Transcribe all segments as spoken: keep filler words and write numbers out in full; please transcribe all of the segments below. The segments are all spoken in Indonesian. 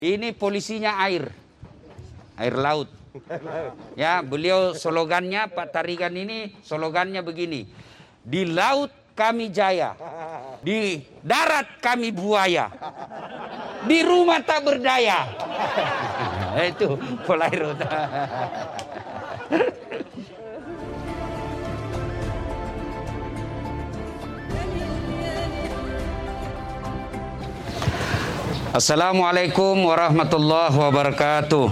Ini polisinya air, air laut. Ya, beliau slogannya, Pak Tarigan ini slogannya begini: di laut kami jaya, di darat kami buaya, di rumah tak berdaya. Itu Polairut. Assalamualaikum warahmatullahi wabarakatuh.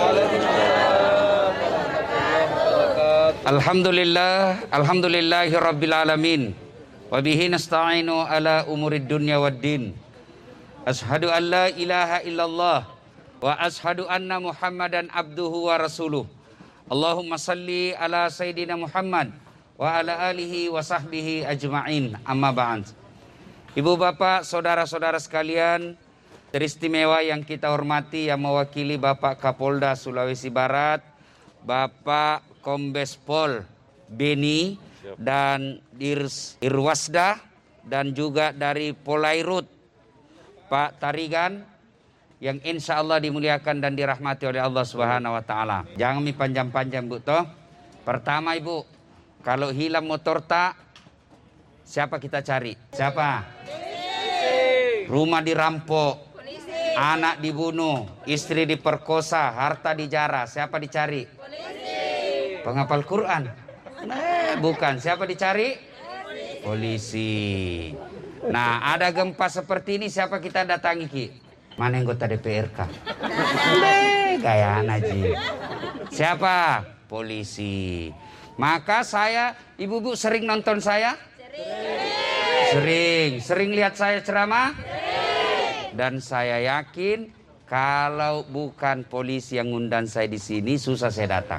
Alhamdulillah, alhamdulillahi rabbil alamin. Wa bihi nasta'inu ala umurid dunya waddin. Ashhadu an la ilaha illallah wa ashhadu anna Muhammadan abduhu wa rasuluh. Allahumma salli ala sayyidina Muhammad wa ala alihi wa sahbihi ajma'in. Amma ba'd. Ibu bapak, saudara-saudara sekalian, teristimewa yang kita hormati, yang mewakili Bapak Kapolda Sulawesi Barat, Bapak Kombes Pol Beni, dan Dirs Irwasda, dan juga dari Polairut Pak Tarigan, yang insya Allah dimuliakan dan dirahmati oleh Allah Subhanahu Wa Taala. Jangan mi panjang-panjang Bu toh. Pertama Ibu, kalau hilang motor tak, siapa kita cari? Siapa? Rumah dirampok, anak dibunuh, istri diperkosa, harta dijara, siapa dicari? Polisi. Penghafal Quran? Nah, bukan. Siapa dicari? Polisi. Polisi. Nah, ada gempa seperti ini, siapa kita datangi Ki? Mana anggota D P R K? Nih, gaya Naji. Siapa? Polisi. Maka saya, ibu-ibu sering nonton saya? Sering. Sering. Sering lihat saya ceramah? Dan saya yakin kalau bukan polisi yang ngundang saya di sini, susah saya datang.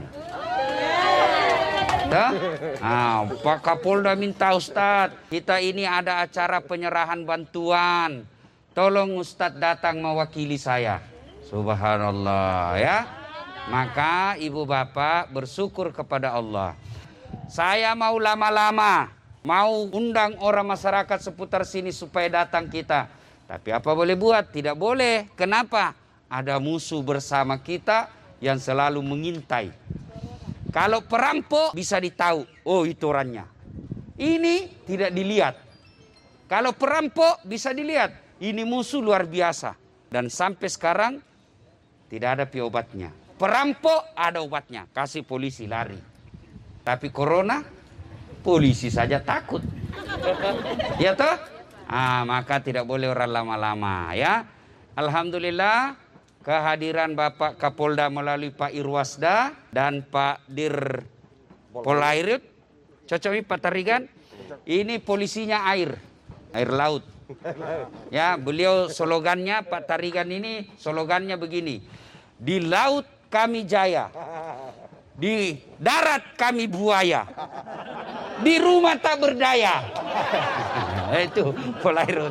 Tuh? Nah, Pak Kapolda minta Ustadz, kita ini ada acara penyerahan bantuan. Tolong Ustadz datang mewakili saya. Subhanallah ya. Maka ibu bapak bersyukur kepada Allah. Saya mau lama-lama, mau undang orang masyarakat seputar sini supaya datang kita. Tapi apa boleh buat? Tidak boleh. Kenapa? Ada musuh bersama kita yang selalu mengintai. Kalau perampok bisa ditahu, oh itu orangnya. Ini tidak dilihat. Kalau perampok bisa dilihat, ini musuh luar biasa. Dan sampai sekarang tidak ada obatnya. Perampok ada obatnya, kasih polisi lari. Tapi corona, polisi saja takut. Ya toh? Ah, maka tidak boleh orang lama-lama ya. Alhamdulillah kehadiran Bapak Kapolda melalui Pak Irwasda dan Pak Dir Polairut. Cocok nih Pak Tarigan. Ini polisinya air, air laut. Ya, beliau slogannya Pak Tarigan ini slogannya begini: di laut kami jaya, di darat kami buaya, di rumah tak berdaya. Itu Polairut.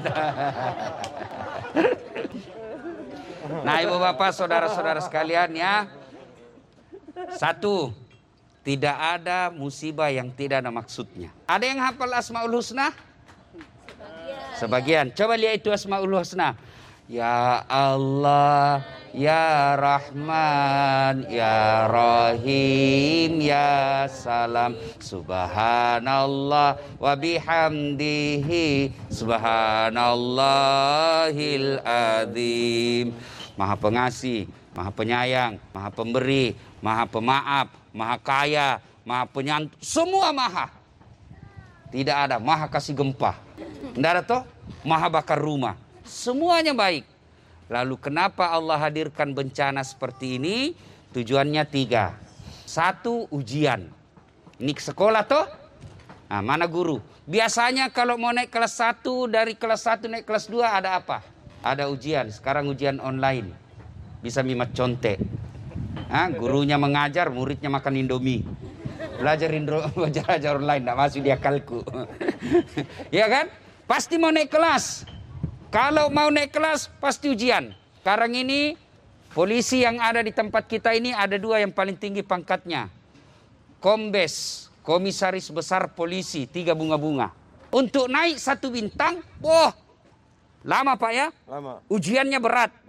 Nah ibu bapak saudara-saudara sekalian ya. Satu, tidak ada musibah yang tidak ada maksudnya. Ada yang hafal Asmaul Husna? Sebagian. Coba lihat itu Asmaul Husna. Ya Allah, Ya Rahman, Ya Rahim, Ya Salam, Subhanallah wa bihamdihi, Subhanallahil Azim. Maha pengasih, maha penyayang, maha pemberi, maha pemaaf, maha kaya, maha penyantun, semua maha. Tidak ada maha kasih gempa, tidak ada toh maha bakar rumah. Semuanya baik. Lalu kenapa Allah hadirkan bencana seperti ini? Tujuannya tiga. Satu, ujian. Ini ke sekolah toh? Nah, mana guru? Biasanya kalau mau naik kelas satu, dari kelas satu naik kelas dua ada apa? Ada ujian. Sekarang ujian online. Bisa mimat contek. Nah, gurunya mengajar, muridnya makan Indomie. Belajar Indro, belajar online, tidak masuk di akalku. Ya kan? Pasti mau naik kelas. Kalau mau naik kelas pasti ujian. Sekarang ini polisi yang ada di tempat kita ini ada dua yang paling tinggi pangkatnya. Kombes, Komisaris Besar Polisi, tiga bunga-bunga. Untuk naik satu bintang, wah, lama Pak ya? Lama. Ujiannya berat. Berat.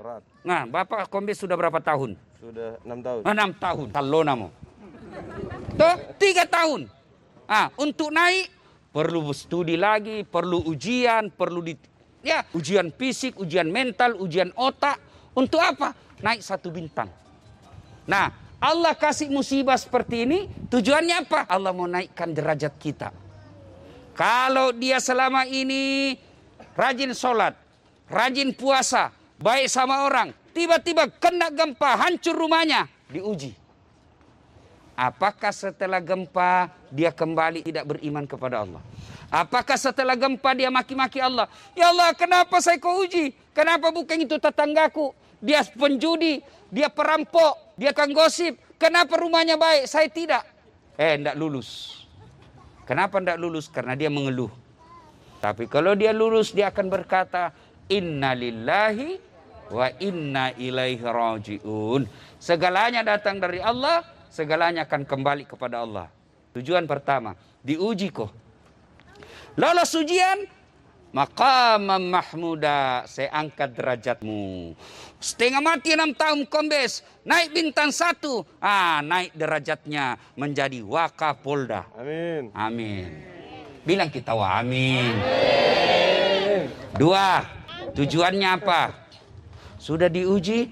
Nah, Bapak kombes sudah berapa tahun? Sudah enam tahun. Enam tahun. Kalau namo. Tuh, tiga tahun. Ah, untuk naik perlu studi lagi, perlu ujian, perlu di, ya ujian fisik, ujian mental, ujian otak. Untuk apa? Naik satu bintang. Nah, Allah kasih musibah seperti ini, tujuannya apa? Allah mau naikkan derajat kita. Kalau dia selama ini rajin sholat, rajin puasa, baik sama orang, tiba-tiba kena gempa, hancur rumahnya, diuji. Apakah setelah gempa dia kembali tidak beriman kepada Allah? Apakah setelah gempa dia maki-maki Allah? Ya Allah, kenapa saya kau uji? Kenapa bukan itu tetanggaku? Dia penjudi, dia perampok, dia kan gosip. Kenapa rumahnya baik, saya tidak? Eh, tidak lulus. Kenapa tidak lulus? Karena dia mengeluh. Tapi kalau dia lulus, dia akan berkata, Inna lillahi wa inna ilaihi raji'un. Segalanya datang dari Allah, segalanya akan kembali kepada Allah. Tujuan pertama, diuji kok. Lolos ujian, maqamam mahmuda, saya angkat derajatmu. Setengah mati enam tahun kombes, naik bintang satu, ah naik derajatnya menjadi Wakapolda. Amin. Amin. Bilang kita wa amin. Amin. Dua, tujuannya apa? Sudah diuji,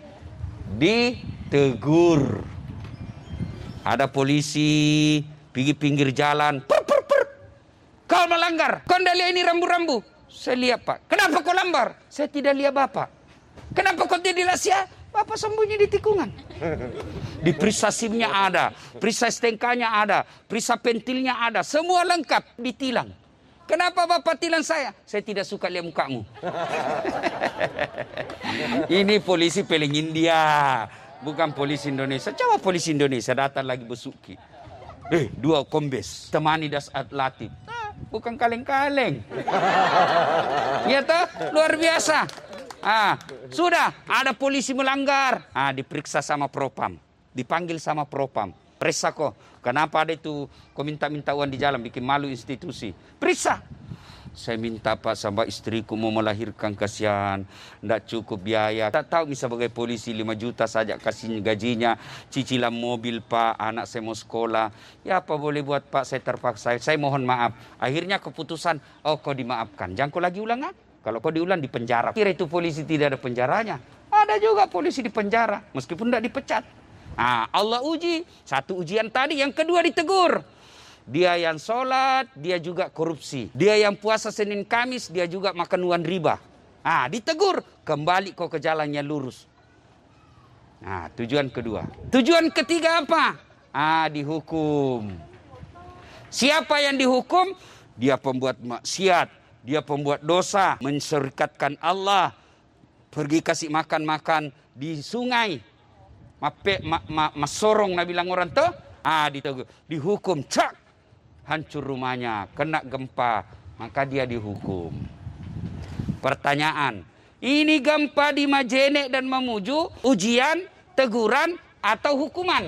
ditegur. Ada polisi pergi pinggir jalan, per, per, per. Kau melanggar, kau tidak lihat ini rambu-rambu. Saya lihat Pak. Kenapa kau lambar? Saya tidak lihat Bapak. Kenapa kau tidak lihat? Bapak sembunyi di tikungan. Di perisa SIM-nya ada, perisa S T N K-nya ada, perisa pentilnya ada, semua lengkap ditilang. Kenapa Bapak tilang saya? Saya tidak suka lihat mukamu. Ini polisi peling India, bukan polisi Indonesia. Coba polisi Indonesia datang lagi besuki. Eh, dua kombes, temani Dasat Latif. Ah, bukan kaleng-kaleng. Ya toh, luar biasa. Ah, sudah ada polisi melanggar. Ah, diperiksa sama propam, dipanggil sama propam. Periksa kok, kenapa ada itu kau minta-minta uang di jalan, bikin malu institusi. Periksa. Saya minta Pak sama istriku mau melahirkan, kasihan, tidak cukup biaya. Tak tahu bisa sebagai polisi lima juta saja kasih gajinya, cicilan mobil Pak, anak saya mau sekolah. Ya apa boleh buat Pak, saya terpaksa, saya mohon maaf. Akhirnya keputusan, oh kau dimaafkan, jangan kau lagi ulang ah. Kalau kau diulang di penjara. Kira itu polisi tidak ada penjaranya. Ada juga polisi di penjara, meskipun tidak dipecat. Nah, Allah uji, satu ujian tadi, yang kedua ditegur. Dia yang sholat, dia juga korupsi. Dia yang puasa Senin Kamis, dia juga makan uang riba. Ah, ditegur, kembali kau ke jalannya lurus. Nah, tujuan kedua. Tujuan ketiga apa? Ah, dihukum. Siapa yang dihukum? Dia pembuat maksiat, dia pembuat dosa, mensyirikatkan Allah, pergi kasih makan-makan di sungai, mape, ma, ma, masorong, nah bilang orang tuh, ah, ditegur, dihukum, cak. Hancur rumahnya, kena gempa, maka dia dihukum. Pertanyaan, ini gempa di Majene dan Mamuju, ujian, teguran, atau hukuman?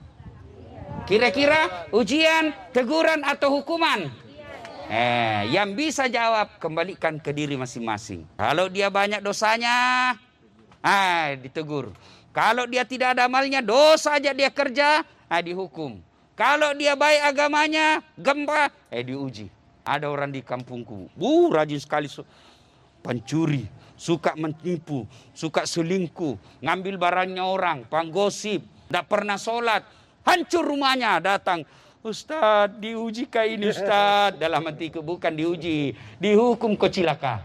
Kira-kira ujian, teguran, atau hukuman? Eh, yang bisa jawab, kembalikan ke diri masing-masing. Kalau dia banyak dosanya, ah, ditegur. Kalau dia tidak ada amalnya, dosa aja dia kerja, ah, dihukum. Kalau dia baik agamanya, gempa, eh diuji. Ada orang di kampungku, uh, rajin sekali, pencuri, suka menipu, suka selingkuh, ngambil barangnya orang, panggosip, tidak pernah sholat, hancur rumahnya, datang. Ustaz, diuji kayak ini Ustaz. Dalam hatiku, bukan diuji, dihukum kau cilaka.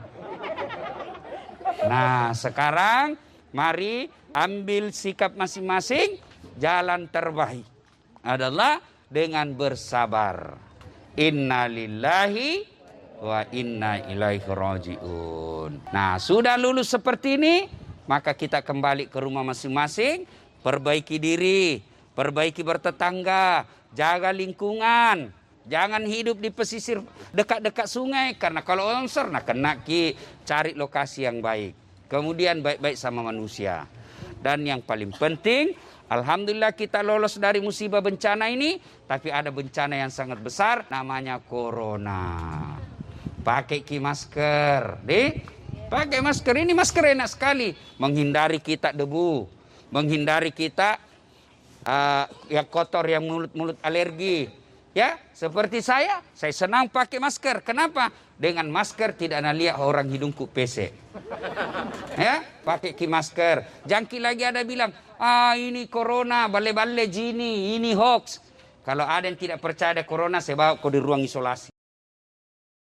Nah, sekarang mari ambil sikap masing-masing, jalan terbaik adalah dengan bersabar. Inna lillahi wa inna ilaihi raji'un. Nah, sudah lulus seperti ini, maka kita kembali ke rumah masing-masing, perbaiki diri, perbaiki bertetangga, jaga lingkungan. Jangan hidup di pesisir dekat-dekat sungai, karena kalau longsor, nah kena ki, cari lokasi yang baik. Kemudian baik-baik sama manusia. Dan yang paling penting, alhamdulillah kita lolos dari musibah bencana ini, tapi ada bencana yang sangat besar, namanya corona. Pakai ki masker, di Pakai masker, ini masker enak sekali. Menghindari kita debu. Menghindari kita uh, yang kotor, yang mulut-mulut alergi. Ya, seperti saya, saya senang pakai masker. Kenapa? Dengan masker tidak ada lihat orang hidungku pesek. Ya, pakai ki masker. Jangki lagi ada bilang, ah ini corona, bale-bale jini, ini hoax. Kalau ada yang tidak percaya ada corona, saya bawa kau di ruang isolasi.